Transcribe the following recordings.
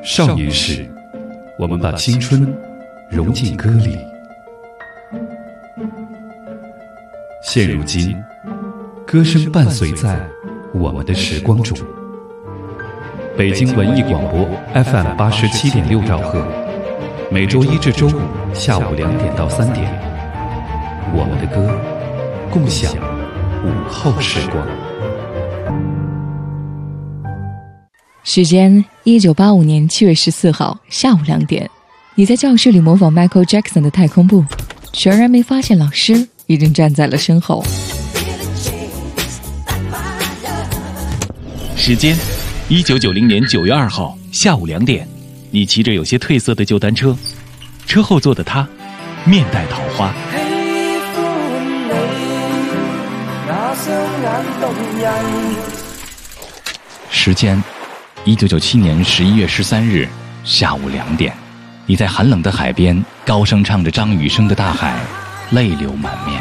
少年时，我们把青春融进歌里。现如今，歌声伴随在我们的时光中。北京文艺广播 FM 87.6兆赫，每周一至周五下午2点到3点，我们的歌，共享午后时光。 时间1985年7月14号下午2点，你在教室里模仿 Michael Jackson 的太空步，全然没发现老师已经站在了身后。 时间1990年9月2号下午2点，你骑着有些褪色的旧单车，车后座的他面带桃花。时间1997年11月13日下午2点，你在寒冷的海边高声唱着张雨生的《大海》，泪流满面。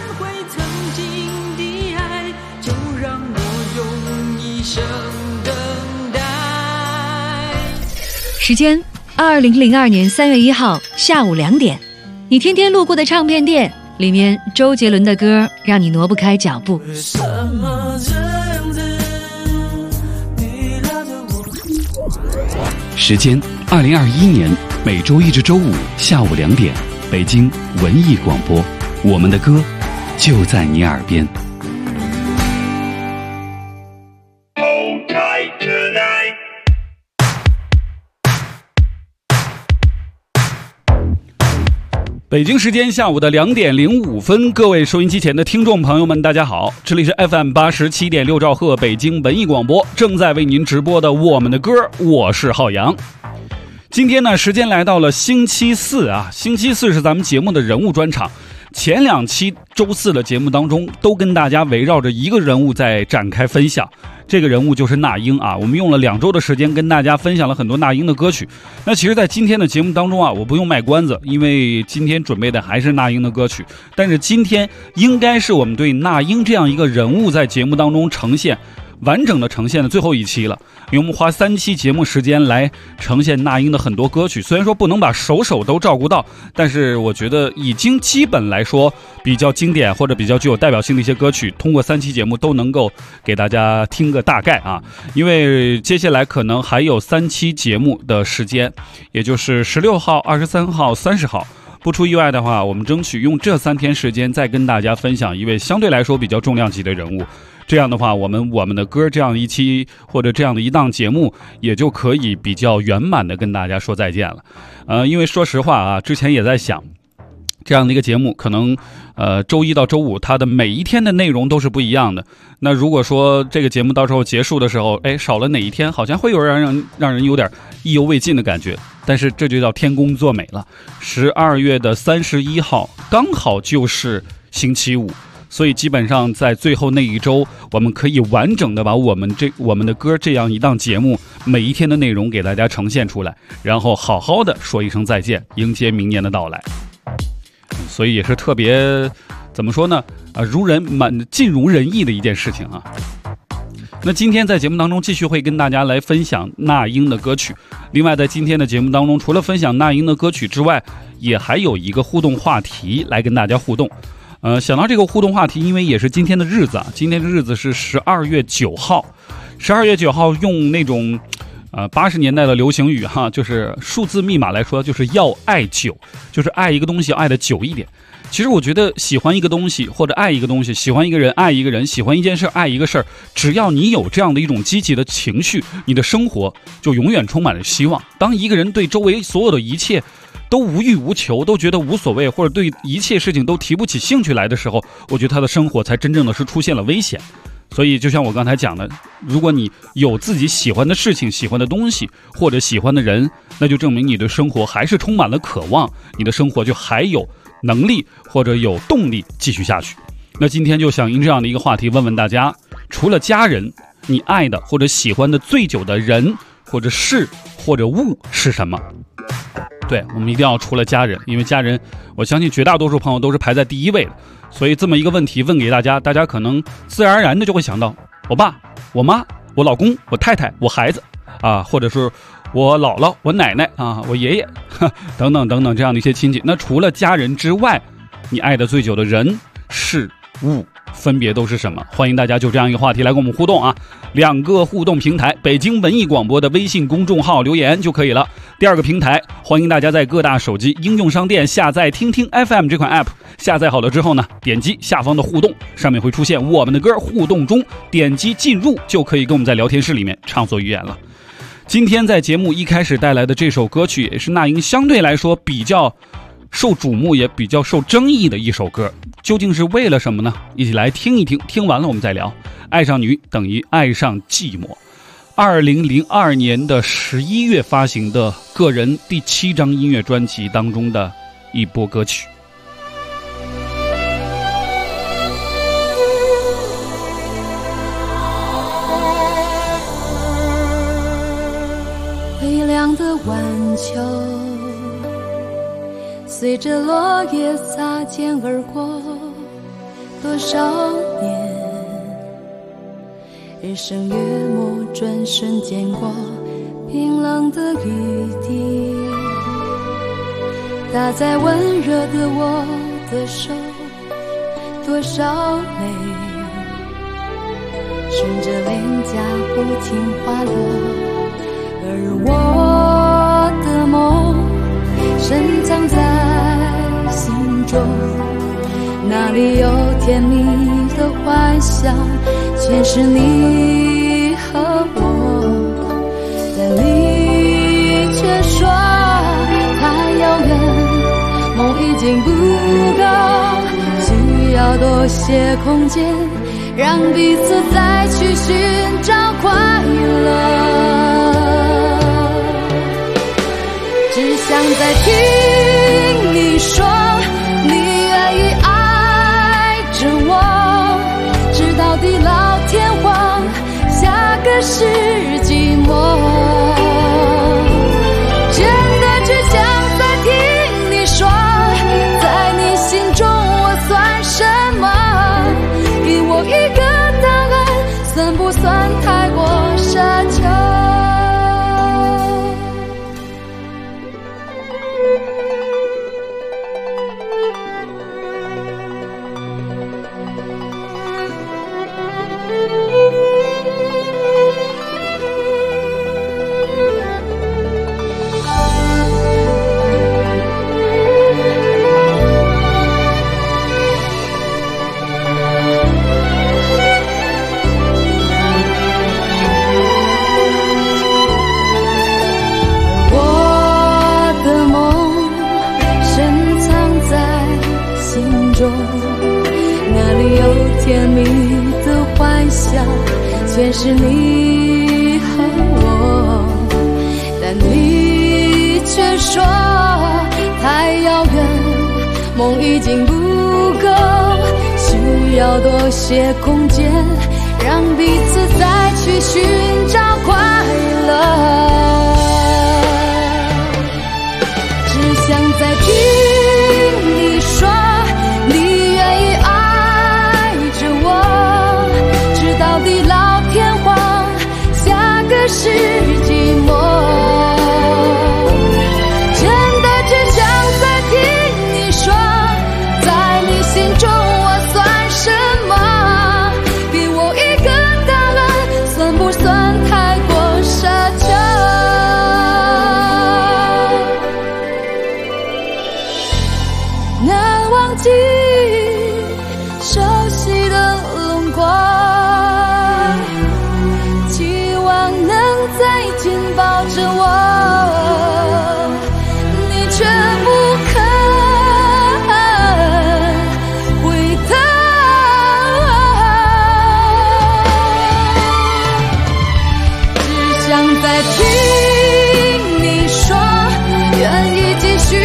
时间2002年3月1号下午2点，你天天路过的唱片店，里面周杰伦的歌让你挪不开脚步。 时间2021年每周一至周五下午2点，北京文艺广播，我们的歌就在你耳边。北京时间下午的2点05分，各位收音机前的听众朋友们，大家好，这里是 FM 87.6兆赫北京文艺广播，正在为您直播的我们的歌，我是浩洋。今天呢，时间来到了星期四啊，星期四是咱们节目的人物专场。前2期周四的节目当中，都跟大家围绕着一个人物在展开分享。这个人物就是那英啊，我们用了2周的时间跟大家分享了很多那英的歌曲。那其实在今天的节目当中啊，我不用卖关子，因为今天准备的还是那英的歌曲。但是今天应该是我们对那英这样一个人物在节目当中完整的呈现的最后一期了，因为我们花3期节目时间来呈现那英的很多歌曲，虽然说不能把首都照顾到，但是我觉得已经基本来说比较经典或者比较具有代表性的一些歌曲，通过3期节目都能够给大家听个大概啊。因为接下来可能还有3期节目的时间，也就是16号、23号、30号。不出意外的话，我们争取用这3天时间再跟大家分享一位相对来说比较重量级的人物。这样的话，我们的歌这样一期或者这样的一档节目，也就可以比较圆满的跟大家说再见了。因为说实话啊，之前也在想，这样的一个节目可能周一到周五它的每一天的内容都是不一样的。那如果说这个节目到时候结束的时候，少了哪一天，好像会有让人有点意犹未尽的感觉。但是这就叫天公作美了。12月31号刚好就是星期五，所以基本上在最后那一周，我们可以完整的把我们的歌这样一档节目每一天的内容给大家呈现出来，然后好好的说一声再见，迎接明年的到来。所以也是特别怎么说呢尽如人意的一件事情啊。那今天在节目当中继续会跟大家来分享那英的歌曲。另外在今天的节目当中，除了分享那英的歌曲之外，也还有一个互动话题来跟大家互动。想到这个互动话题，因为也是今天的日子啊，今天的日子是12月9号。12月9号用那种80年代的流行语哈，就是数字密码来说，就是要爱久，就是爱一个东西要爱的久一点。其实我觉得喜欢一个东西或者爱一个东西，喜欢一个人爱一个人，喜欢一件事爱一个事儿，只要你有这样的一种积极的情绪，你的生活就永远充满了希望。当一个人对周围所有的一切都无欲无求，都觉得无所谓，或者对一切事情都提不起兴趣来的时候，我觉得他的生活才真正的是出现了危险。所以就像我刚才讲的，如果你有自己喜欢的事情、喜欢的东西或者喜欢的人，那就证明你的生活还是充满了渴望，你的生活就还有能力或者有动力继续下去。那今天就想因这样的一个话题问问大家，除了家人，你爱的或者喜欢的最久的人或者事或者物是什么？对，我们一定要除了家人，因为家人我相信绝大多数朋友都是排在第1位的。所以这么一个问题问给大家，大家可能自然而然的就会想到我爸、我妈、我老公、我太太、我孩子。 啊，或者是我姥姥、我奶奶啊、我爷爷等等等等这样的一些亲戚。那除了家人之外，你爱的最久的人、事物分别都是什么？欢迎大家就这样一个话题来跟我们互动啊！2个互动平台，北京文艺广播的微信公众号留言就可以了。第2个平台，欢迎大家在各大手机应用商店下载听听 FM 这款 app， 下载好了之后呢，点击下方的互动，上面会出现我们的歌互动中，点击进入就可以跟我们在聊天室里面畅所欲言了。今天在节目一开始带来的这首歌曲，也是那英相对来说比较受瞩目也比较受争议的一首歌，究竟是为了什么呢？一起来听一听，听完了我们再聊。爱上你等于爱上寂寞，2002年的11月发行的个人第7张音乐专辑当中的一波歌曲。 微凉的晚秋，随着落叶擦肩而过，多少年，日升月没，转瞬间过，冰冷的雨滴打在温热的我的手，多少泪顺着脸颊不停滑落，而我的梦深藏在心中，那里有甜蜜的幻想，全是你和我，但你却说太遥远，梦已经不够，需要多些空间，让彼此再去寻找快乐。只想再听你说，你愿意爱着我，直到地老天荒，下个世纪末。真的只想再听你说，在你心中我算什么？给我一个答案，算不算太过奢求？那里有甜蜜的幻想，全是你和我，但你却说太遥远，梦已经不够，需要多些空间，让彼此再去寻找快乐。只想再听你说，你愿意爱着我，直到地老天荒，下个世纪末。真的只想再听你说，在你心中我算什么？给我一个答案，算不算太过奢求？难忘记熟悉的轮廓，期望能再紧抱着我，你却不肯回头。只想再听你说，愿意继续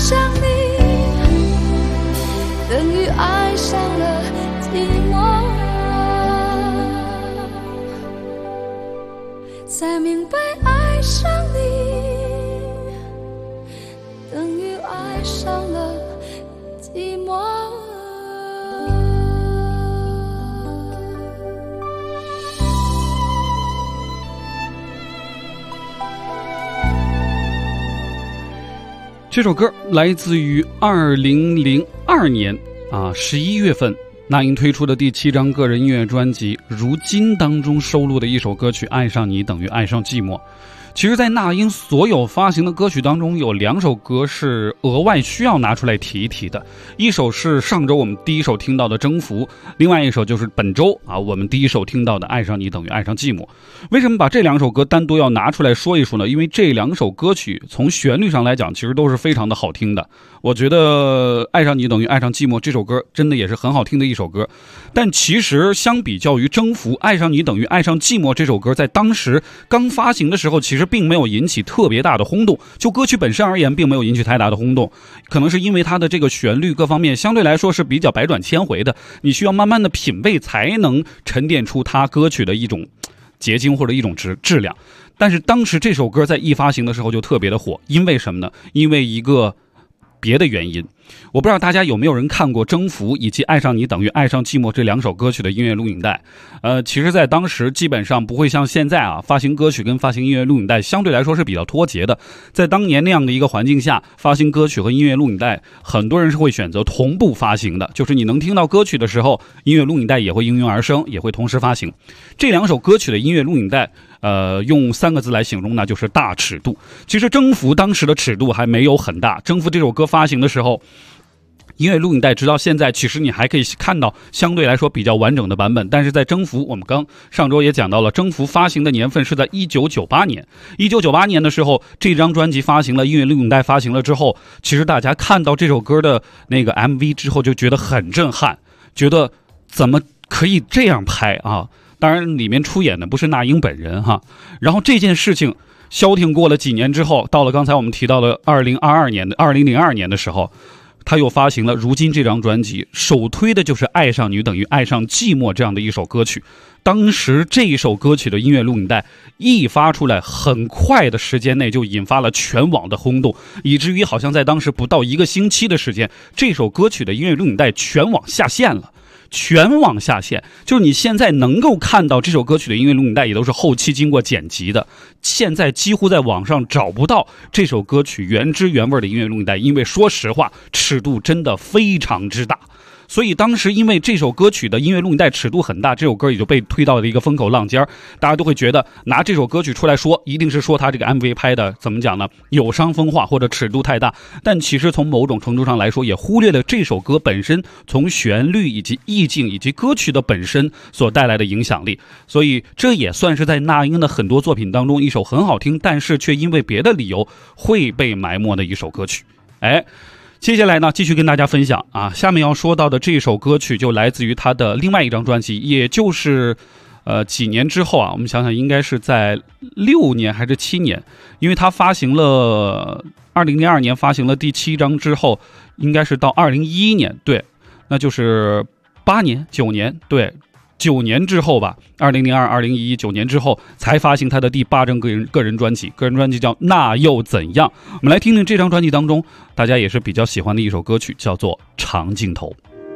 等于爱上了寂寞。 才明白爱上你等于爱上了寂寞。 这首歌来自于2002年11月份那英推出的第7张个人音乐专辑《如今》当中收录的一首歌曲《爱上你等于爱上寂寞》。其实在那英所有发行的歌曲当中，有2首歌是额外需要拿出来提一提的，一首是上周我们第一首听到的《征服》，另外一首就是本周我们第一首听到的《爱上你等于爱上寂寞》。为什么把这2首歌单独要拿出来说一说呢？因为这2首歌曲从旋律上来讲其实都是非常的好听的。我觉得《爱上你等于爱上寂寞》这首歌真的也是很好听的一首歌，但其实相比较于《征服》，《爱上你等于爱上寂寞》这首歌在当时刚发行的时候其实并没有引起特别大的轰动，就歌曲本身而言并没有引起太大的轰动，可能是因为它的这个旋律各方面相对来说是比较百转千回的，你需要慢慢的品味才能沉淀出它歌曲的一种结晶或者一种质量。但是当时这首歌在一发行的时候就特别的火，因为什么呢？因为一个别的原因。我不知道大家有没有人看过《征服》以及《爱上你等于爱上寂寞》这2首歌曲的音乐录影带。其实在当时基本上不会像现在发行歌曲跟发行音乐录影带相对来说是比较脱节的。在当年那样的一个环境下，发行歌曲和音乐录影带很多人是会选择同步发行的，就是你能听到歌曲的时候，音乐录影带也会应运而生，也会同时发行。这2首歌曲的音乐录影带用3个字来形容呢，就是大尺度。其实征服当时的尺度还没有很大，征服这首歌发行的时候，音乐录影带直到现在其实你还可以看到相对来说比较完整的版本。但是在征服，我们上周也讲到了，征服发行的年份是在1998年。1998年的时候，这张专辑发行了，音乐录影带发行了之后，其实大家看到这首歌的那个 MV 之后就觉得很震撼，觉得怎么可以这样拍啊？当然里面出演的不是那英本人然后这件事情消停过了几年之后，到了刚才我们提到的2002年的时候，他又发行了《如今》这张专辑，首推的就是《爱上你等于爱上寂寞》这样的一首歌曲。当时这一首歌曲的音乐录影带一发出来，很快的时间内就引发了全网的轰动，以至于好像在当时不到1个星期的时间，这首歌曲的音乐录影带全网下线了。全网下线，就是你现在能够看到这首歌曲的音乐录影带也都是后期经过剪辑的，现在几乎在网上找不到这首歌曲原汁原味的音乐录影带，因为说实话尺度真的非常之大。所以当时因为这首歌曲的音乐录影带尺度很大，这首歌也就被推到了一个风口浪尖，大家都会觉得拿这首歌曲出来说，一定是说他这个 MV 拍的怎么讲呢，有伤风化或者尺度太大。但其实从某种程度上来说，也忽略了这首歌本身从旋律以及意境以及歌曲的本身所带来的影响力。所以这也算是在那英的很多作品当中一首很好听，但是却因为别的理由会被埋没的一首歌曲。接下来呢，继续跟大家分享下面要说到的这首歌曲就来自于他的另外一张专辑，也就是几年之后我们想想应该是在6年还是7年，因为他发行了2002年发行了第7张之后，应该是到2011年，对，那就是8年9年，对，9年之后吧，2002、2011 9年之后才发行他的第8张个人专辑，个人专辑叫《那又怎样》。我们来听听这张专辑当中大家也是比较喜欢的一首歌曲，叫做《长镜头》。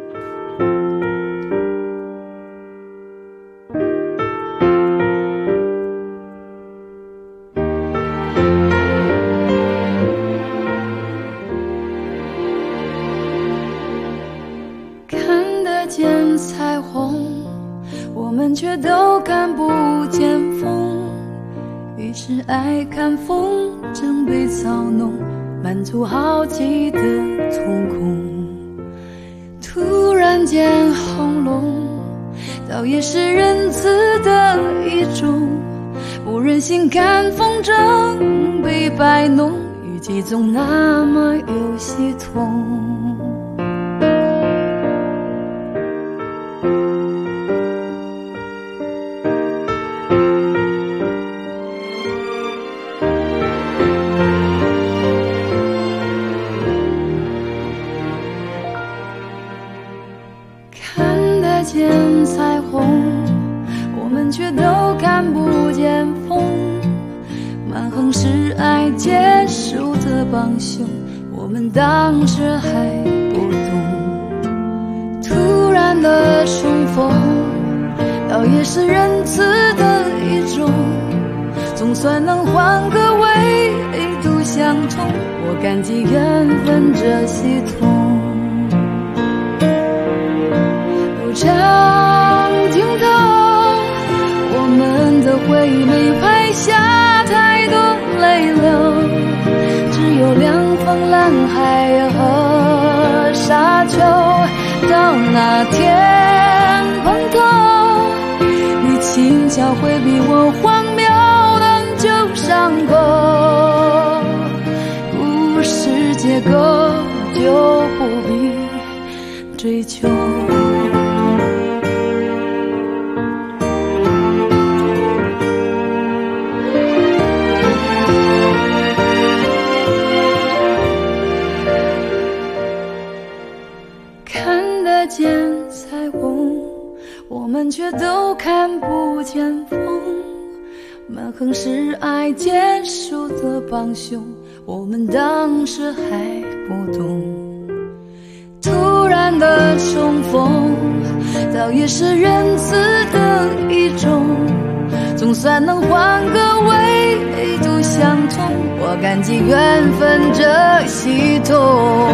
看得见彩虹，我们却都看不见风，于是爱看风筝被操弄，满足好奇的瞳孔。突然间轰隆，倒也是仁慈的一种，不忍心看风筝被摆弄，语气总那么有系统。见彩虹，我们却都看不见风， 结束的帮凶，我们当时还不懂。突然的重逢，倒也是仁慈的一种，总算能换个维度相通，我感激缘分这系统。路长尽头，我们的回忆没拍下太多泪流，只有两方蓝海和沙丘。到那天碰头，你轻巧回避我荒谬的旧伤口，故事结构就不必追求。看得见彩虹，我们却都看不见风。蛮横是爱结束的帮凶，我们当时还不懂。突然的重逢，倒也是仁慈的一种，总算能换个维度相通，我感激缘分这系统。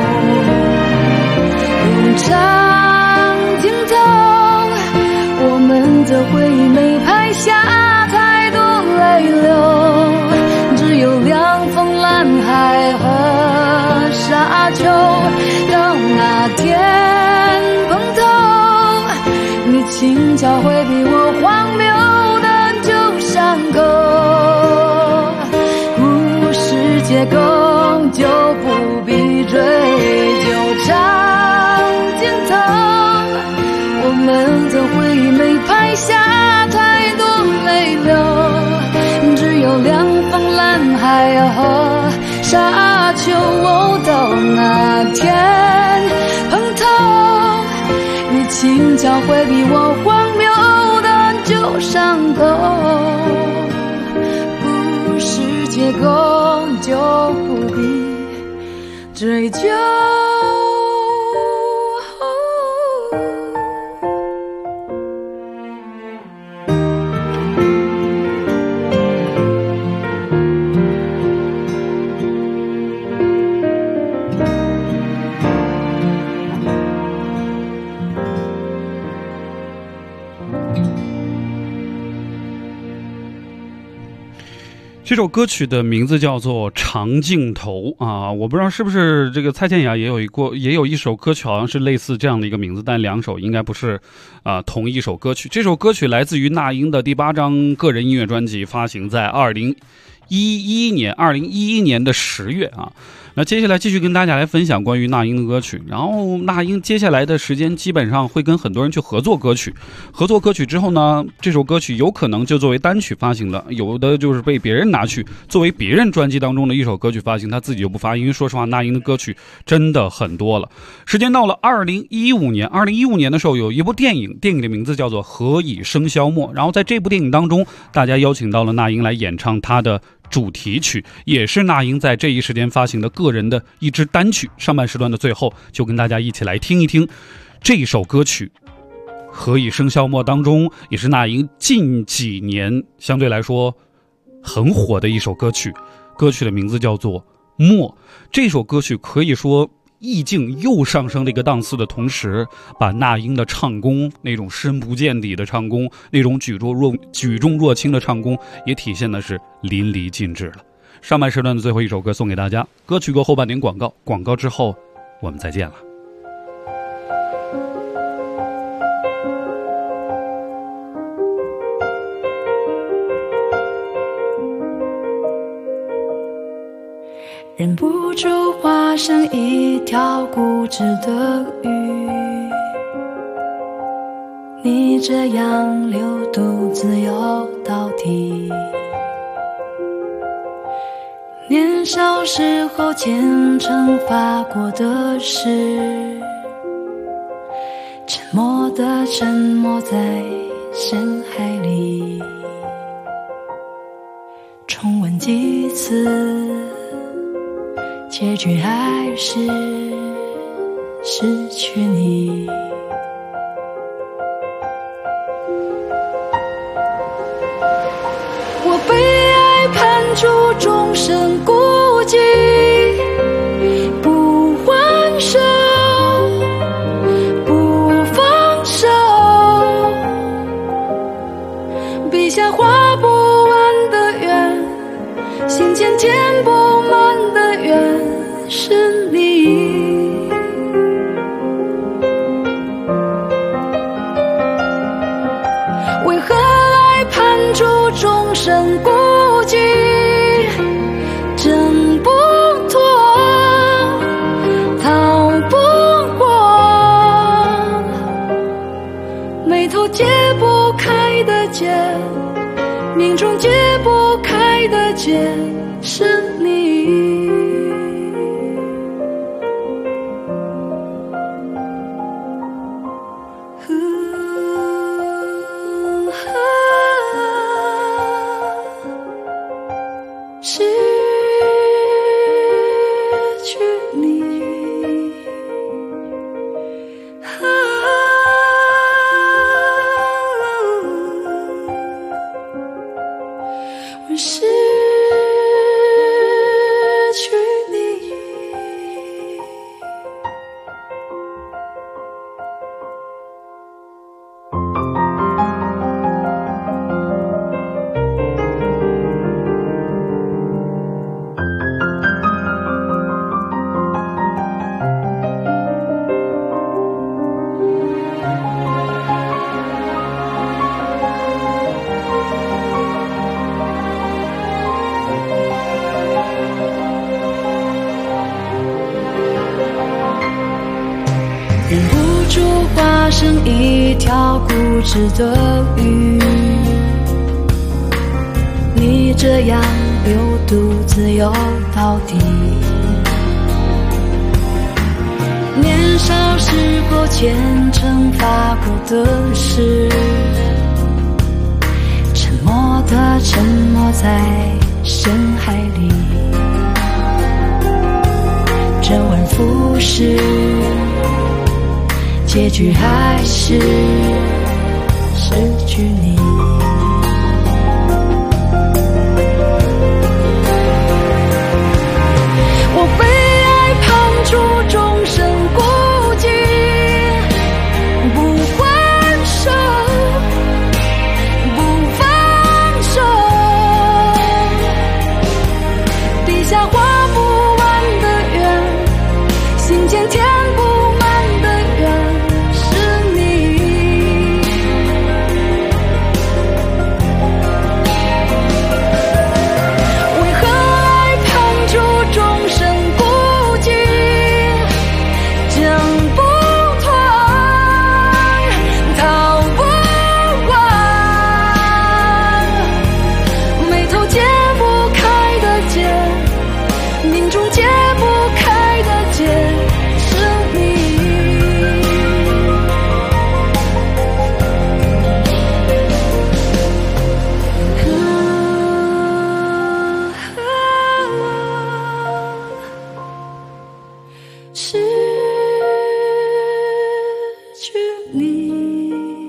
路长尽头，我们的回忆没拍下太多泪流，只有两方蓝海和沙丘。到那天碰头，你轻巧回避我荒谬的旧伤口，故事结构就不必追究。长尽头，我们的回忆没拍下太多泪流，只有两方蓝海和沙丘。到那天碰头，你轻巧回避我荒谬的旧伤口，故事结构就不必追究。 这首歌曲的名字叫做《长镜头》啊，我不知道是不是这个蔡健雅也有一首歌曲，好像是类似这样的一个名字，但两首应该不是同一首歌曲。这首歌曲来自于那英的第8张个人音乐专辑，发行在2011年的10月啊。那接下来继续跟大家来分享关于那英的歌曲。然后那英接下来的时间基本上会跟很多人去合作歌曲，合作歌曲之后呢，这首歌曲有可能就作为单曲发行了，有的就是被别人拿去作为别人专辑当中的一首歌曲发行，他自己就不发，因为说实话那英的歌曲真的很多了。时间到了2015年的时候，有一部电影的名字叫做《何以笙箫默》，然后在这部电影当中，大家邀请到了那英来演唱她的主题曲，也是那英在这一时间发行的个人的一支单曲。上半时段的最后，就跟大家一起来听一听这首歌曲《何以笙箫默》当中，也是那英近几年相对来说很火的一首歌曲。歌曲的名字叫做《默》。这首歌曲可以说意境又上升了一个档次的同时，把那英的唱功，那种深不见底的唱功，那种举重若轻的唱功，也体现的是淋漓尽致了。上半时段的最后一首歌送给大家，歌曲过后半点广告，广告之后我们再见了。 忍不住化成一条固执的鱼，你这样流独自游到底。年少时候虔诚发过的誓，沉默地沉没在深海里，重温几次次，结局还是失去你。我被爱判处终身孤寂，不还手，不放手，笔下画不完的圆，心间填不满的缘是你。为何爱判处终身孤寂，挣不脱，逃不过，眉头解不开的结，命中解不开的结是你。失去你，我失去你。忍不住化身一条固执的鱼，你这样又独自游到底。年少时候虔诚发过的誓，沉默地沉没在深海里，周而复始，结局还是失去你。我被爱判处终身孤寂，不还手，不放手，笔下画不完的圆，心间填不满的缘是你。为何爱判处终身孤寂，挣不脱，逃不过，眉头解不开的结，命中解不开的结是你。失去你，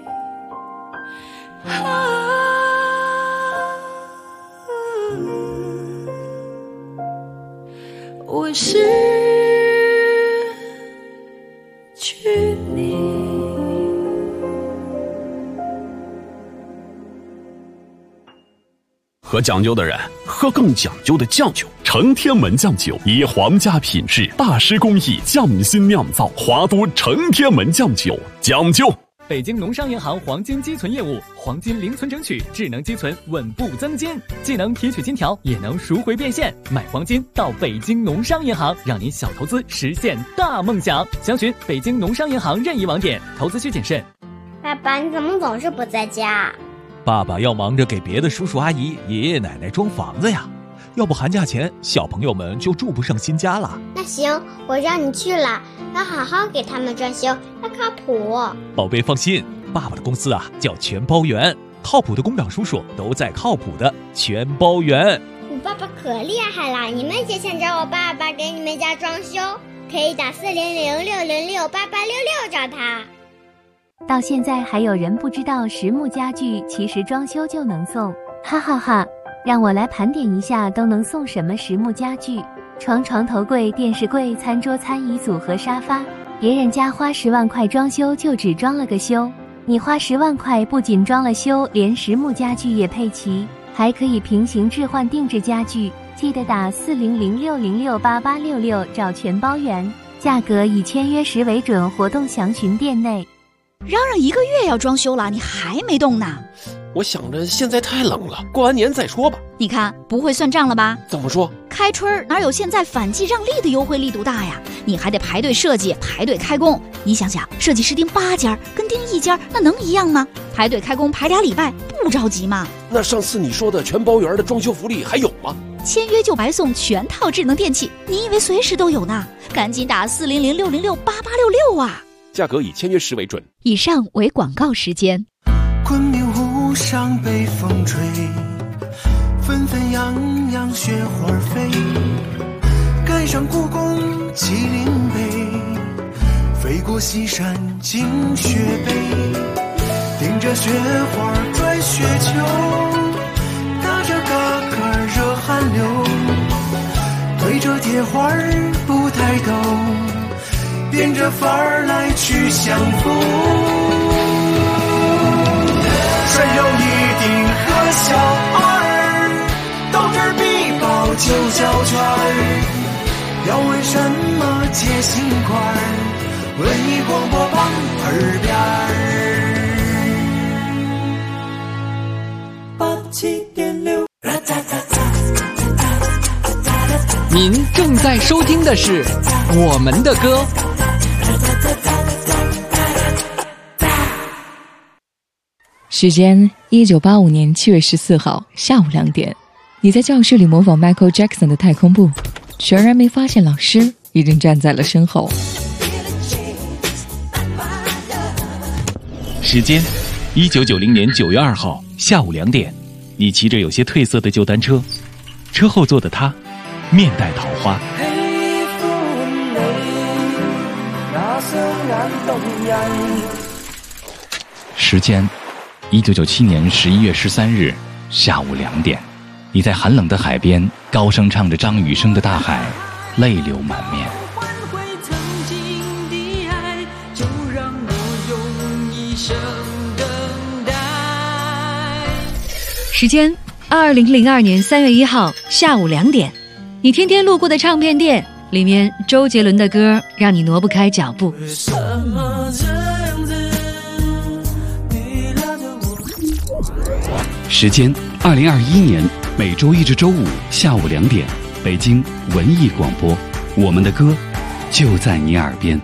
我失去你。 喝讲究的人喝更讲究的酱酒，承天门酱酒以皇家品质、大师工艺匠心酿造，华都承天门酱酒讲究。 北京农商银行黄金积存业务，黄金零存整取，智能积存，稳步增金，既能提取金条，也能赎回变现。买黄金到北京农商银行，让您小投资实现大梦想。详询北京农商银行任意网点，投资需谨慎。 爸爸，你怎么总是不在家？ 爸爸要忙着给别的叔叔阿姨、爷爷奶奶装房子呀，要不寒假前小朋友们就住不上新家了。 那行，我让你去了，要好好给他们装修，要靠谱。 宝贝放心，爸爸的公司叫全包园，靠谱的工长叔叔都在靠谱的全包园。 你爸爸可厉害了，你们也想找我爸爸给你们家装修，可以打40066068866找他。 到现在还有人不知道实木家具其实装修就能送，哈哈哈！让我来盘点一下都能送什么实木家具：床、床头柜、电视柜、餐桌、餐椅组和沙发。别人家花10万块装修就只装了个修，你花10万块不仅装了修，连实木家具也配齐，还可以平行置换定制家具。记得打40066068866找全包圆，价格以签约时为准，活动详询店内。 嚷嚷1个月要装修了，你还没动呢？ 我想着现在太冷了，过完年再说吧。 你看不会算账了吧？ 怎么说？ 开春哪有现在反季让利的优惠力度大呀？你还得排队设计，排队开工。你想想，设计师订8家跟订1家那能一样吗？排队开工排2礼拜，不着急吗？ 那上次你说的全包圆的装修福利还有吗？ 签约就白送全套智能电器，你以为随时都有呢？赶紧打40066068866啊！ 价格以签约时为准。 以上为广告时间。 昆明湖上北风吹，纷纷扬扬雪花飞，赶上故宫麒麟碑，飞过西山惊雪北，顶着雪花拽雪球，打着嘎嘎热汗流，对着铁花不抬头，变着法儿来去相逢。谁有一顶和小二，斗智必报9小圈儿，要问什么解心块儿，文艺广播榜耳边 87.6。您正在收听的是我们的歌。 时间1985年7月14号下午2点，你在教室里模仿 Michael Jackson 的太空步，全然没发现老师已经站在了身后。 时间1990年9月2号下午2点，你骑着有些褪色的旧单车，车后座的他面带桃花。时间1997年11月13日下午2点，你在寒冷的海边高声唱着张雨生的《大海》，泪流满面。 时间2002年3月1号下午2点，你天天路过的唱片店，里面周杰伦的歌让你挪不开脚步。 时间2021年每周1至周5下午2点，北京文艺广播，我们的歌就在你耳边。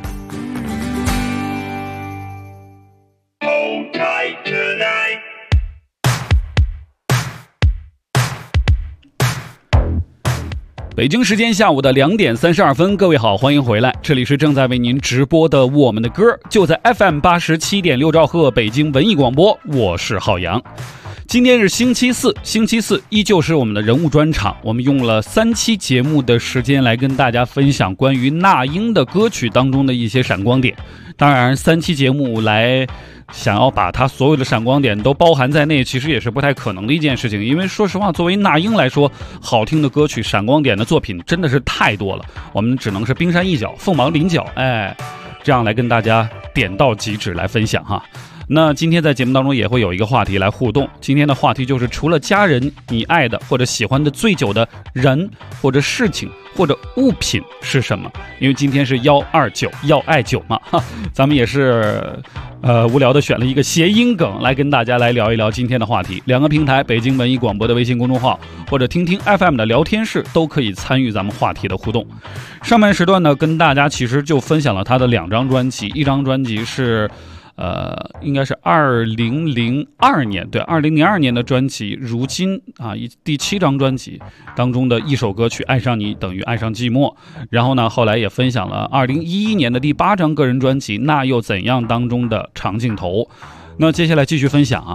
北京时间下午的2点32分，各位好，欢迎回来，这里是正在为您直播的我们的歌，就在 FM 87.6兆赫北京文艺广播，我是浩洋。今天是星期四依旧是我们的人物专场，我们用了3期节目的时间来跟大家分享关于那英的歌曲当中的一些闪光点。当然3期节目来想要把它所有的闪光点都包含在内，其实也是不太可能的一件事情，因为说实话，作为那英来说，好听的歌曲闪光点的作品真的是太多了，我们只能是冰山一角，凤毛麟角，这样来跟大家点到即止来分享哈。那今天在节目当中也会有一个话题来互动，今天的话题就是除了家人，你爱的或者喜欢的最久的人或者事情或者物品是什么？因为今天是129要爱9嘛，咱们也是无聊的选了一个谐音梗来跟大家来聊一聊今天的话题。2个平台，北京文艺广播的微信公众号或者听听 FM 的聊天室都可以参与咱们话题的互动。上半时段呢，跟大家其实就分享了他的2张专辑，一张专辑是应该是2002年，对，2002年的专辑，如今第7张专辑当中的一首歌曲《爱上你等于爱上寂寞》，然后呢，后来也分享了2011年的第8张个人专辑《那又怎样》当中的长镜头。那接下来继续分享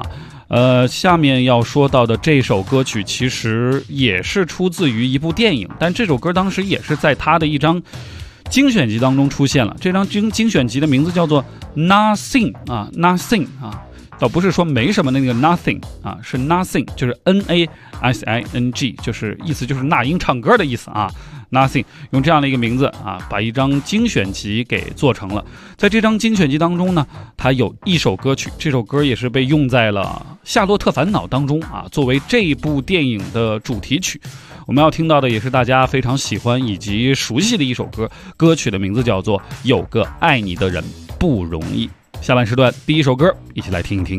下面要说到的这首歌曲其实也是出自于一部电影，但这首歌当时也是在他的一张精选集当中出现了。这张精选集的名字叫做 Nothing 啊 ，Nothing 啊，倒不是说没什么的那个 Nothing 啊，是 Nothing， 就是 NASING， 就是意思就是那英唱歌的意思啊。Nothing 用这样的一个名字啊，把一张精选集给做成了。在这张精选集当中呢，它有一首歌曲，这首歌也是被用在了《夏洛特烦恼》当中啊，作为这部电影的主题曲。我们要听到的也是大家非常喜欢以及熟悉的一首歌，歌曲的名字叫做《有个爱你的人不容易》。下半时段第一首歌，一起来听一听。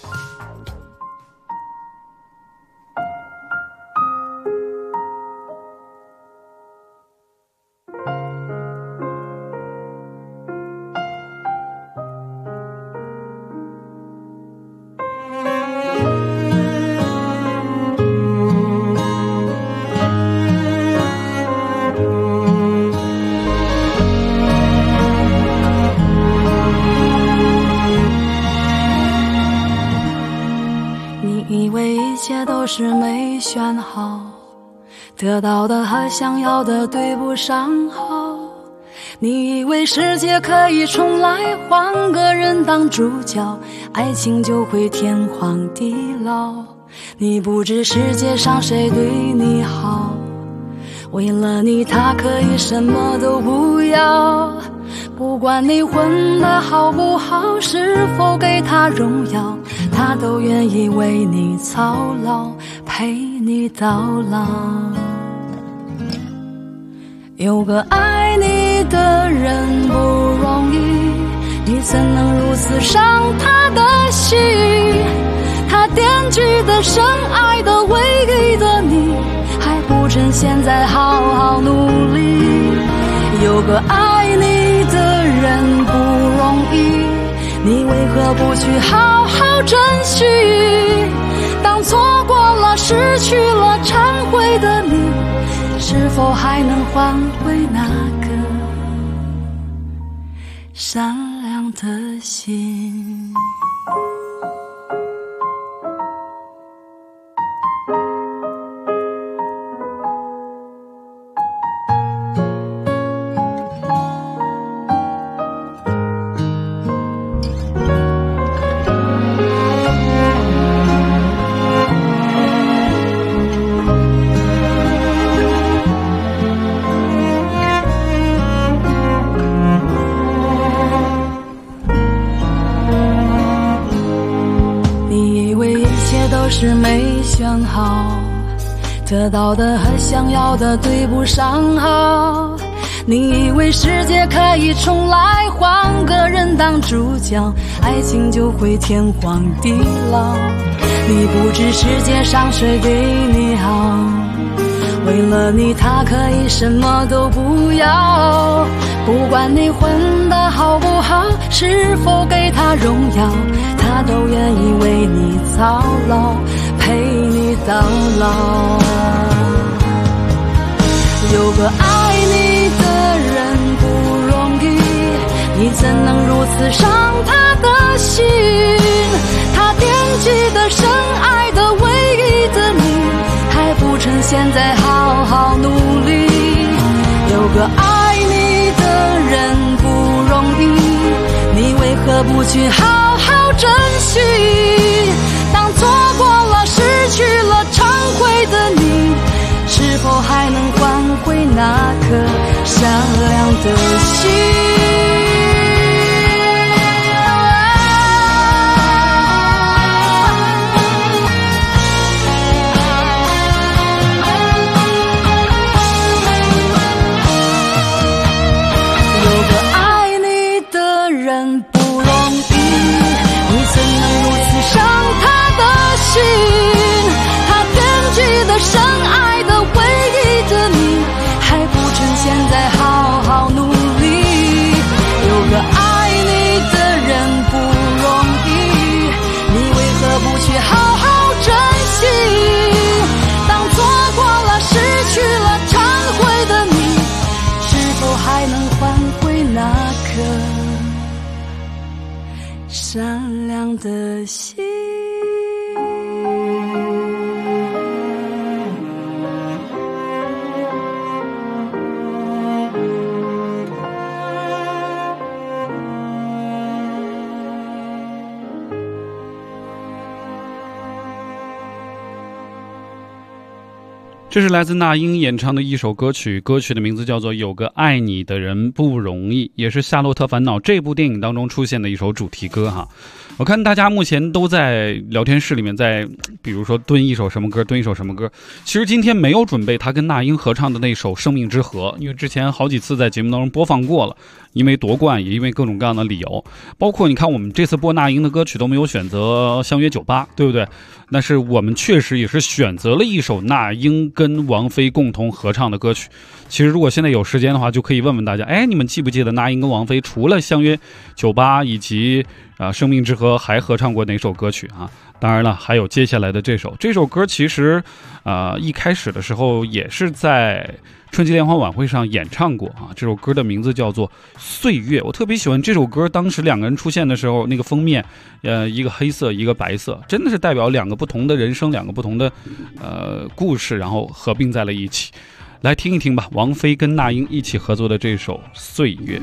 都是没选好，得到的和想要的对不上号。你以为世界可以重来，换个人当主角，爱情就会天荒地老。你不知世界上谁对你好，为了你他可以什么都不要。不管你混得好不好，是否给他荣耀，他都愿意为你操劳，陪你到老。有个爱你的人不容易，你怎能如此伤他的心？他惦记的深爱的唯一的你，还不趁现在好好努力。有个爱你的人不容易，你为何不去好好珍惜？当错过了失去了忏悔的你，是否还能换回那个善良的心？都是没选好，得到的和想要的对不上号。你以为世界可以重来，换个人当主角，爱情就会天荒地老。你不知世界上谁对你好，为了你他可以什么都不要。不管你混得好不好，是否给他荣耀，他都愿意为你操劳，陪你到老。有个爱你的人不容易，你怎能如此伤他的心？他惦记的深爱的唯一的你，还不趁现在好好努力。有个爱你的人不容易，你为何不去好好珍惜？当错过了失去了忏悔的你，是否还能换回那颗善良的心？善良的心。 这是来自那英演唱的一首歌曲，歌曲的名字叫做《有个爱你的人不容易》，也是《夏洛特烦恼》这部电影当中出现的一首主题歌哈。我看大家目前都在聊天室里面在比如说蹲一首什么歌，蹲一首什么歌。其实今天没有准备他跟那英合唱的那首《生命之河》，因为之前好几次在节目当中播放过了，因为夺冠也因为各种各样的理由，包括你看我们这次播那英的歌曲都没有选择相约98，对不对？但是我们确实也是选择了一首那英跟王菲共同合唱的歌曲。其实如果现在有时间的话，就可以问问大家，你们记不记得那英跟王菲除了相约98以及生命之河还合唱过哪首歌曲啊？当然了，还有接下来的这首歌，其实一开始的时候也是在春季联欢晚会上演唱过啊。这首歌的名字叫做《岁月》，我特别喜欢这首歌。当时两个人出现的时候，那个封面，一个黑色，一个白色，真的是代表两个不同的人生，两个不同的故事，然后合并在了一起。来听一听吧，王菲跟那英一起合作的这首《岁月》。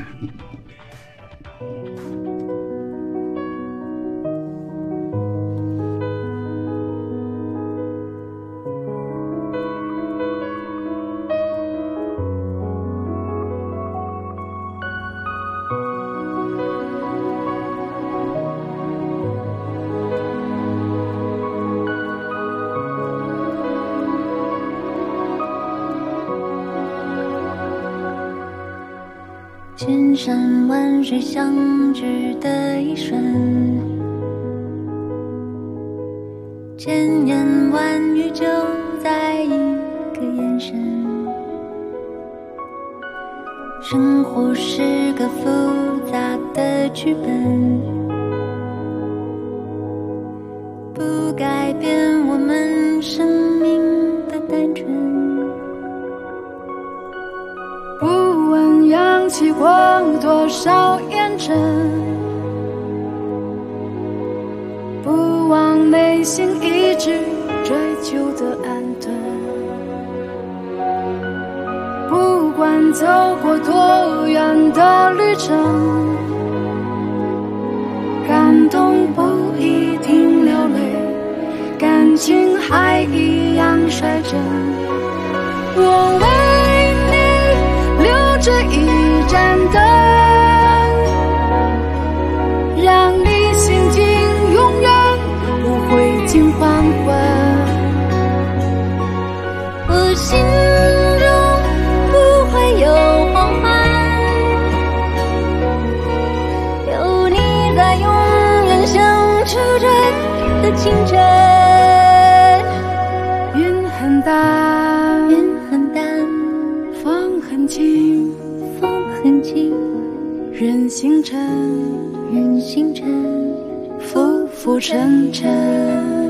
千山万水相聚的一瞬，千言万语就在一个眼神。生活是个复杂的剧本，不改变我们生命的单纯。 不问氧气光多少验证，不忘内心一直追求的安顿。不管走过多远的旅程，感动不一定流泪，感情还一样率真。我为你留着一盏灯，让你心境永远不会尽黄昏。 我心中不会有黄昏，有你在永远相处着的清晨。 云很淡， 云很淡， 风很轻， 风很轻， 人星辰， 人星辰， 浮浮沉沉。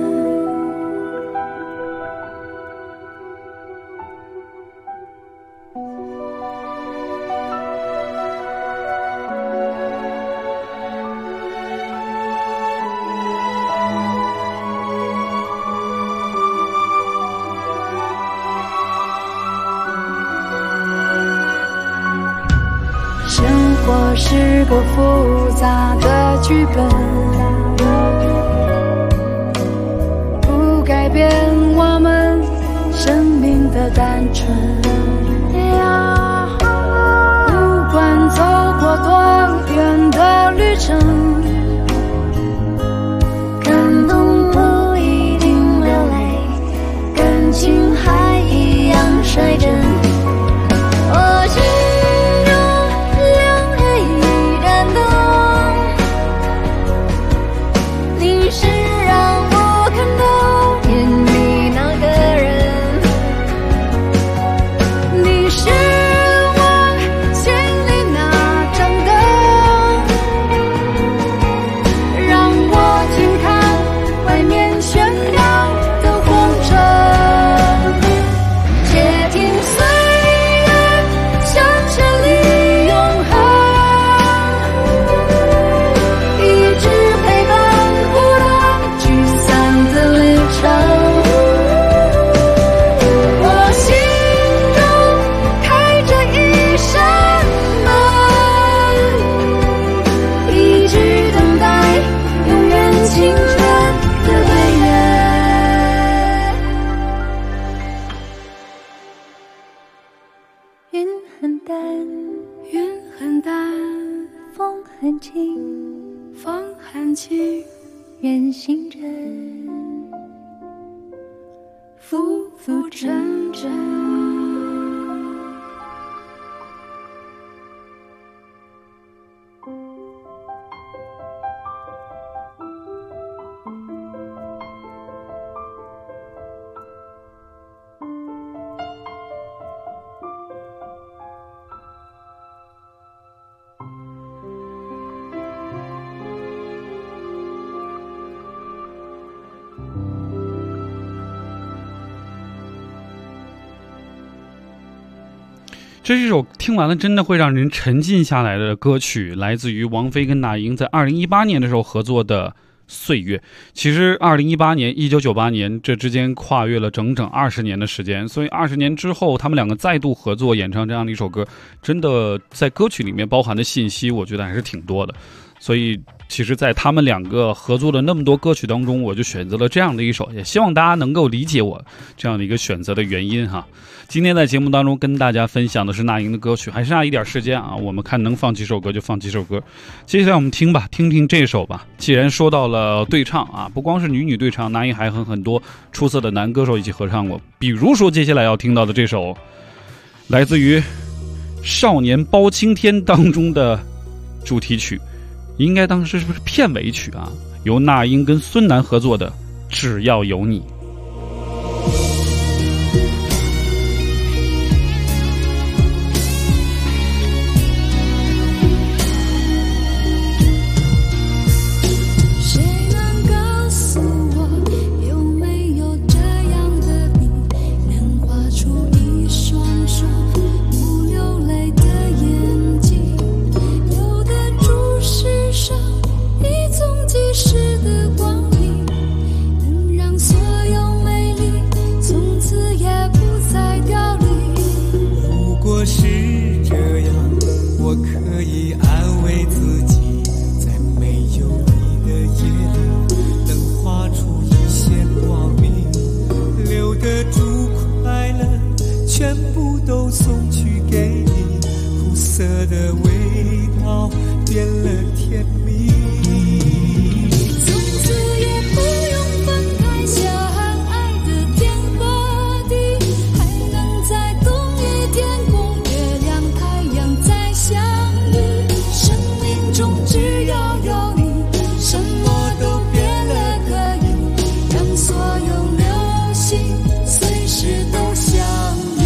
生活是个复杂的剧本，不改变我们生命的单纯。不管走过多远的旅程， 感动不一定流泪，感情还一样率真。我心远行着，浮浮沉沉。 这是一首听完了真的会让人沉浸下来的歌曲，来自于王菲跟那英在2018年的时候合作的《岁月》。其实2018年、1998年这之间跨越了整整20年的时间，所以20年之后他们两个再度合作演唱这样的一首歌，真的在歌曲里面包含的信息我觉得还是挺多的。所以其实在他们两个合作的那么多歌曲当中，我就选择了这样的一首，也希望大家能够理解我这样的一个选择的原因哈。今天在节目当中跟大家分享的是那英的歌曲，还剩下一点时间啊，我们看能放几首歌就放几首歌。接下来我们听听这首吧。既然说到了对唱啊，不光是女对唱，那英还和很多出色的男歌手一起合唱过，比如说接下来要听到的这首来自于《少年包青天》当中的主题曲，应该当时是不是片尾曲啊？由那英跟孙楠合作的《只要有你》。 全部都送去给你，苦涩的味道变了甜蜜。 从此也不用分开，相爱的天和地，还能在冬夜天空，月亮太阳再相遇。生命中只要有你，什么都变了，可以让所有流星随时都相遇。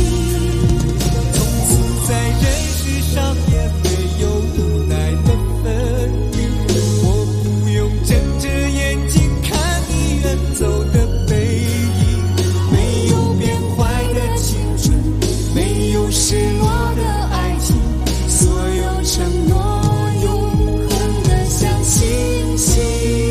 在人世上也没有无奈的分离，我不用睁着眼睛看你远走的背影，没有变坏的青春，没有失落的爱情，所有承诺永恒的像星星。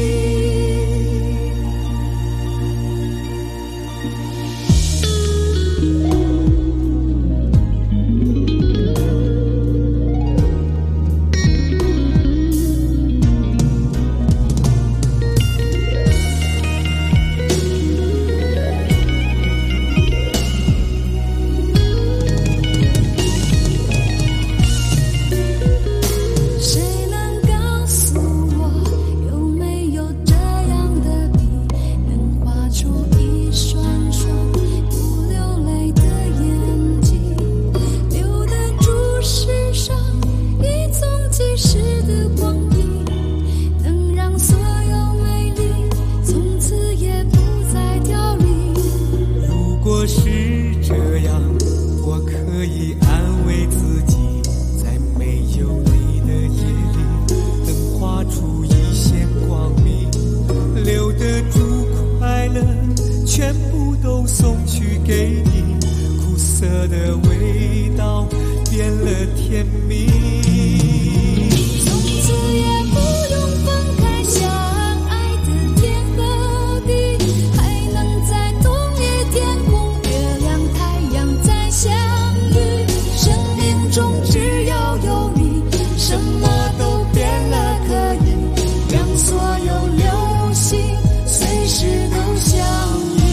全部都送去给你，苦涩的味道变了甜蜜。 从此也不用分开，相爱的天和地，还能在冬夜天空，月亮太阳再相遇。生命中只要有你，什么都变了，可以让所有流星随时都相遇。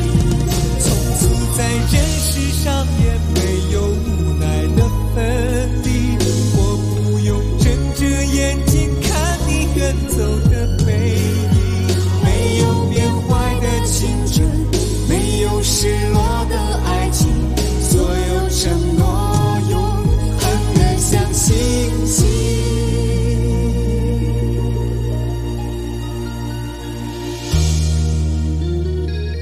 在人世上也没有无奈的分离，我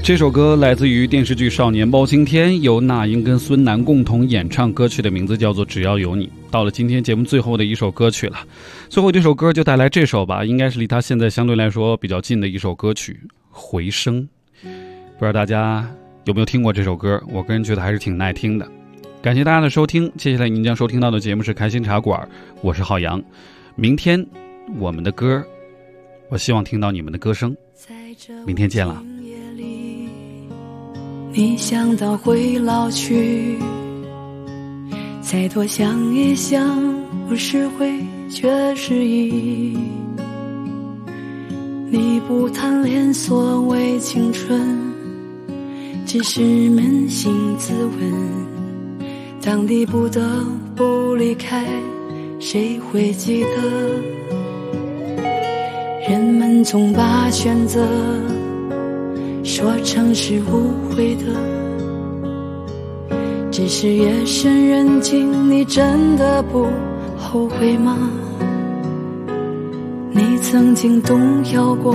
这首歌来自于电视剧《少年包青天》，由那英跟孙楠共同演唱，歌曲的名字叫做《只要有你》。到了今天节目最后的一首歌曲了，最后这首歌就带来这首吧，应该是离他现在相对来说比较近的一首歌曲《回声》。不知道大家有没有听过这首歌，我个人觉得还是挺耐听的。感谢大家的收听，接下来您将收听到的节目是开心茶馆，我是浩洋。明天我们的歌，我希望听到你们的歌声。明天见了。 你想到会老去，再多想一想，不是悔却是忆。你不贪恋所谓青春，只是扪心自问，当你不得不离开，谁会记得？人们总把选择说成是无悔的，只是夜深人静，你真的不后悔吗？你曾经动摇过，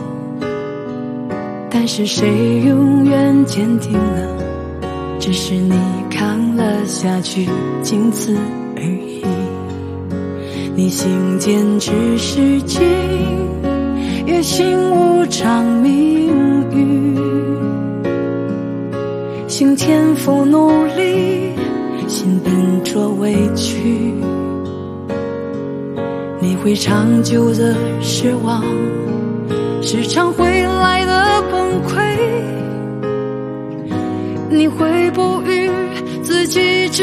但是谁永远坚定了？只是你扛了下去，仅此而已。你心间只是情，也心无常命运，心天赋努力，心笨拙委屈。你会长久的失望，时常会来的崩溃。你会不与自己治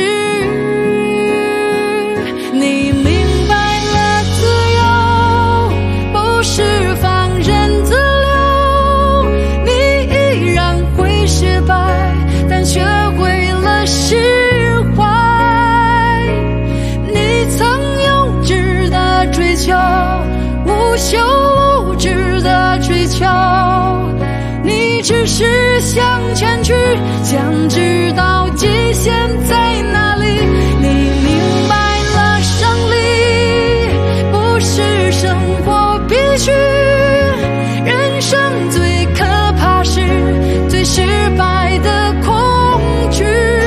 愈，你明白了自由不是放任自流，你依然会失败，但学会了释怀。你曾幼稚的追求，无休无止的追求，你只是向前去，想知道极限在哪里。你明白了胜利不是生活必须，人生最可怕是最失败的恐惧。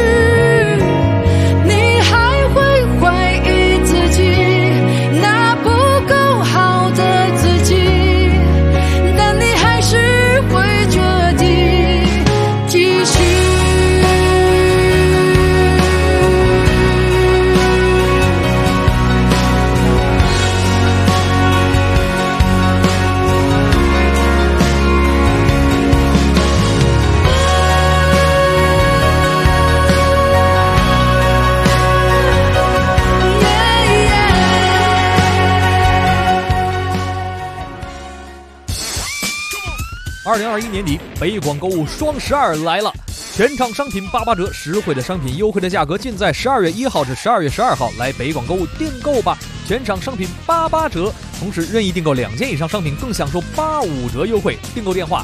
你还会怀疑自己，那不够好的自己，但你还是会决定继续。 2021年底，北广购物双12来了，全场商品88折，实惠的商品，优惠的价格，尽在12月1号至12月12号来北广购物订购吧！全场商品88折，同时任意订购2件以上商品更享受85折优惠。订购电话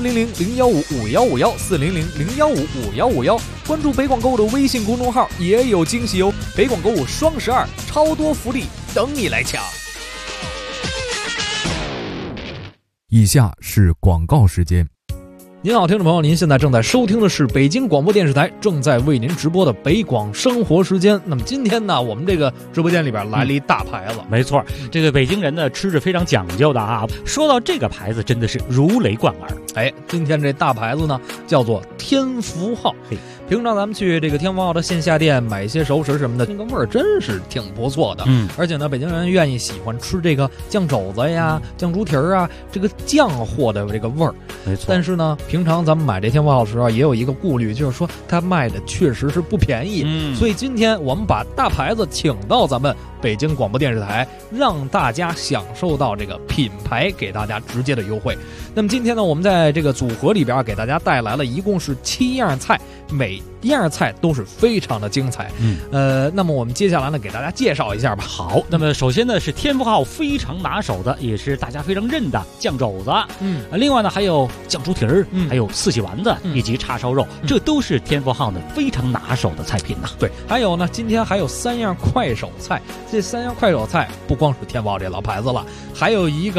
400-015-5151，400-015-5151，关注北广购物的微信公众号也有惊喜哦！北广购物双12，超多福利等你来抢。 以下是广告时间。 您好，听众朋友，您现在正在收听的是北京广播电视台正在为您直播的北广生活时间。那么今天呢，我们这个直播间里边来了一大牌子， 没错，这个北京人呢吃着非常讲究的啊。说到这个牌子，真的是如雷贯耳。 哎，今天这大牌子呢叫做天福号。平常咱们去这个天福号的线下店买一些熟食什么的，那个味儿真是挺不错的。而且呢，北京人愿意喜欢吃这个酱肘子呀、酱猪蹄儿啊，这个酱货的这个味儿。 没错。 但是呢，平常咱们买这天福号的时候也有一个顾虑，就是说它卖的确实是不便宜。所以今天我们把大牌子请到咱们北京广播电视台，让大家享受到这个品牌给大家直接的优惠。那么今天呢，我们在这个组合里边给大家带来了一共是7样菜，每一样菜都是非常的精彩。那么我们接下来呢，给大家介绍一下吧。 好，那么首先呢是天福号非常拿手的，也是大家非常认的酱肘子。另外呢还有酱猪蹄儿，还有四喜丸子，以及叉烧肉，这都是天福号呢非常拿手的菜品呐。 对，还有呢，今天还有3样快手菜。这3样快手菜不光是天福号这老牌子了，还有一个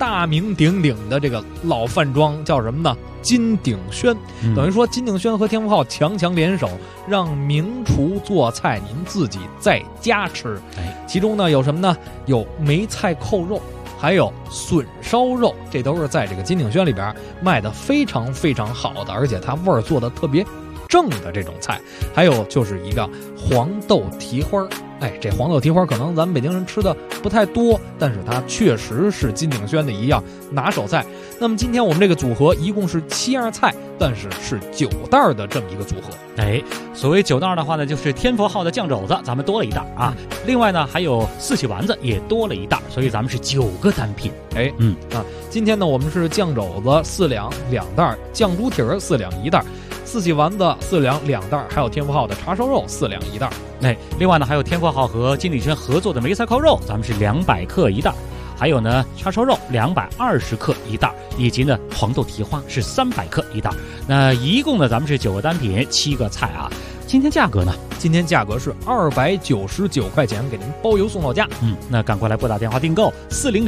大名鼎鼎的这个老饭庄叫什么呢？金鼎轩。等于说金鼎轩和天福号强联手，让名厨做菜您自己在家吃。其中呢有什么呢？有梅菜扣肉，还有笋烧肉，这都是在这个金鼎轩里边卖的非常好的，而且它味儿做的特别正的这种菜。还有就是一个黄豆蹄花。这黄豆蹄花可能咱们北京人吃的不太多，但是它确实是金鼎轩的一样拿手菜。那么今天我们这个组合一共是7样菜，但是是9袋的这么一个组合。 所谓9袋的话呢，就是天福号的酱肘子咱们多了1袋啊，另外呢还有四喜丸子也多了1袋，所以咱们是9个单品。 今天呢我们是酱肘子4两2袋，酱猪蹄儿4两1袋，四喜丸子4两2袋，还有天福号的叉烧肉4两1袋。 另外呢还有天福号和金鼎轩合作的梅菜扣肉，咱们是200克1袋，还有呢叉烧肉220克1袋，以及呢黄豆蹄花是300克1袋。那一共呢咱们是9个单品7个菜啊。今天价格呢？ 今天价格是299块钱，给您包邮送到家。 那赶快来拨打电话订购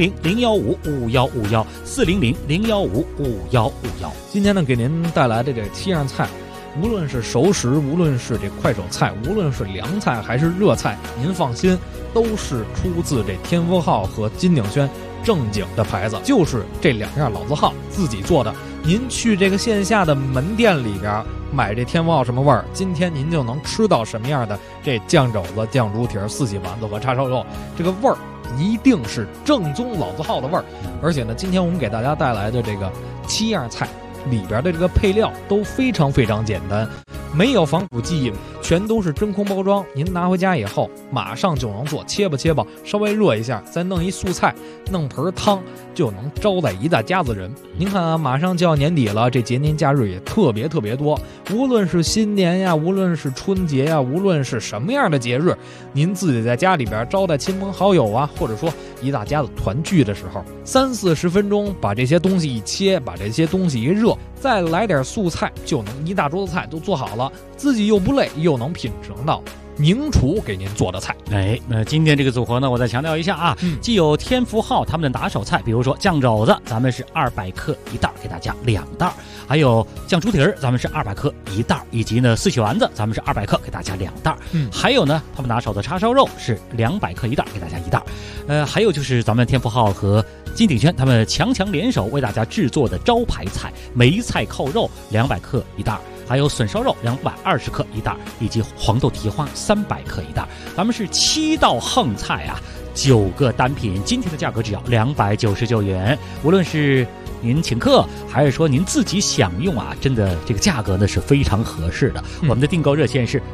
400-015-5151，400-015-5151。 今天呢给您带来的这7样菜，无论是熟食，无论是这快手菜，无论是凉菜还是热菜，您放心，都是出自这天福号和金鼎轩正经的牌子，就是这2样老字号自己做的。您去这个线下的门店里边买这天福号什么味儿，今天您就能吃到什么样的这酱肘子、酱猪蹄儿、四喜丸子和叉烧肉，这个味儿一定是正宗老字号的味儿。而且呢，今天我们给大家带来的这个7样菜里边的这个配料都非常简单，没有防腐剂，全都是真空包装。您拿回家以后马上就能做，切吧，稍微热一下，再弄一素菜，弄盆汤，就能招待一大家子人。您看啊，马上就要年底了，这节年假日也特别多，无论是新年呀，无论是春节呀，无论是什么样的节日，您自己在家里边招待亲朋好友啊，或者说一大家子团聚的时候，30-40分钟把这些东西一切，把这些东西一热，再来点素菜，就能一大桌子菜都做好了，自己又不累，又能品尝到名厨给您做的菜。 那今天这个组合呢，我再强调一下啊，既有天福号他们的拿手菜，比如说酱肘子，咱们是200克1袋，给大家2袋；还有酱猪蹄儿，咱们是200克1袋，以及呢四喜丸子，咱们是200克，给大家2袋。还有呢，他们拿手的叉烧肉是200克1袋，给大家1袋。还有就是咱们天福号和金鼎轩他们强联手为大家制作的招牌菜梅菜扣肉200克1袋。还有笋烧肉220克1袋，以及黄豆蹄花300克1袋。咱们是7道横菜啊，9个单品，今天的价格只要299元。无论是您请客，还是说您自己享用啊，真的这个价格呢是非常合适的。我们的订购热线是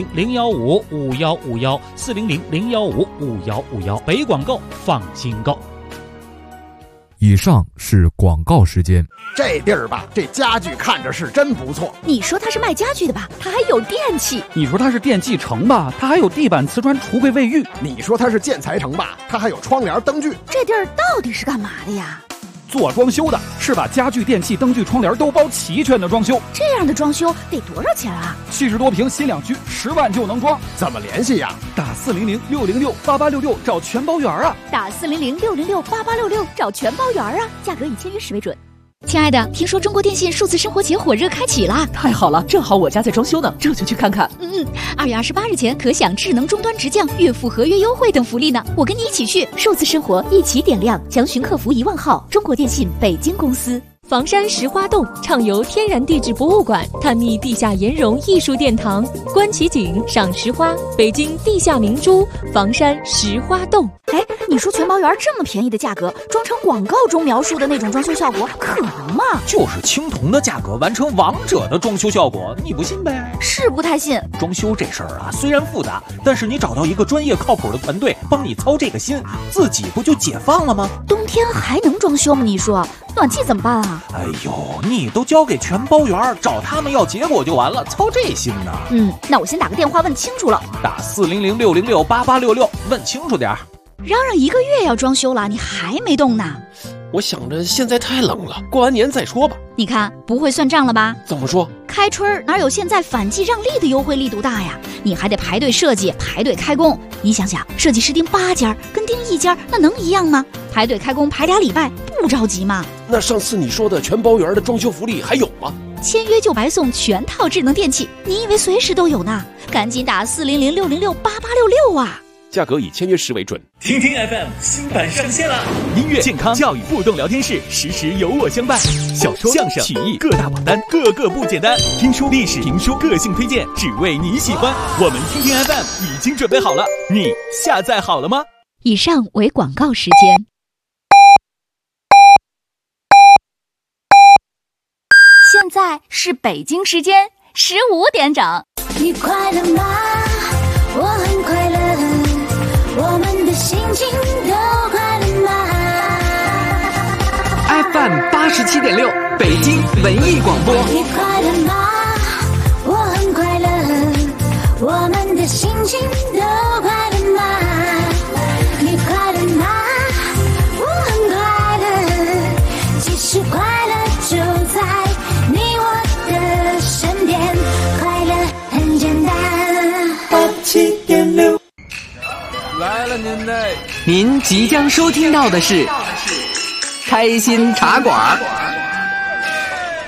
400-015-5151，400-015-5151，北广购放心购。 以上是广告时间。 这地儿吧，这家具看着是真不错。 你说它是卖家具的吧，它还有电器。 你说它是电器城吧，它还有地板、瓷砖、橱柜、卫浴。 你说它是建材城吧，它还有窗帘、灯具。 这地儿到底是干嘛的呀？ 做装修的，是把家具、电器、灯具、窗帘都包齐全的装修。 这样的装修得多少钱啊 ？70多平新两居，10万就能装。 怎么联系呀？ 打400-606-8866找全包圆啊！ 打400-606-8866找全包圆啊！价格以签约时为准。亲爱的，听说中国电信数字生活节火热开启啦！ 太好了，正好我家在装修呢，这就去看看。 2月28日前可享智能终端直降、月付合约优惠等福利呢。我跟你一起去，数字生活一起点亮，详询客服1万号。中国电信北京公司。 房山石花洞畅游天然地质博物馆，探秘地下岩溶艺术殿堂，观奇景，赏石花，北京地下明珠，房山石花洞。 你说全包圆这么便宜的价格，装成广告中描述的那种装修效果，可能吗？ 就是青铜的价格完成王者的装修效果，你不信呗？ 是不太信。 装修这事儿啊，虽然复杂，但是你找到一个专业靠谱的团队帮你操这个心，自己不就解放了吗？ 冬天还能装修吗？你说暖气怎么办啊？ 哎呦，你都交给全包圆，找他们要结果就完了，操这心呢？ 那我先打个电话问清楚了。 打400-606-8866，问清楚点。 嚷嚷1个月要装修了，你还没动呢？ 我想着现在太冷了，过完年再说吧。 你看不会算账了吧？ 怎么说？ 开春哪有现在反季让利的优惠力度大呀？你还得排队设计，排队开工。你想想，设计师盯8家跟盯1家，那能一样吗？ 排队开工排俩礼拜，不着急吗？ 那上次你说的全包圆的装修福利还有吗？ 签约就白送全套智能电器，你以为随时都有呢？赶紧打400-606-8866啊！ 价格以签约时为准。 听听 FM 新版上线了，音乐、健康、教育、互动聊天室，时时有我相伴。小说、相声、曲艺各大榜单，个个不简单。听书、历史、评书，个性推荐，只为你喜欢。我们听听 FM 已经准备好了，你下载好了吗？ 以上为广告时间。 现在是北京时间15点整。 你快乐吗？我很快乐，我们的心情都快乐吗 ？FM 87.6，北京文艺广播。 你快乐吗？我很快乐，我们的心情都快乐吗？你快乐吗？我很快乐，其实快乐就在你我的身边，快乐很简单。87.6 来了您的，您即将收听到的是开心茶馆。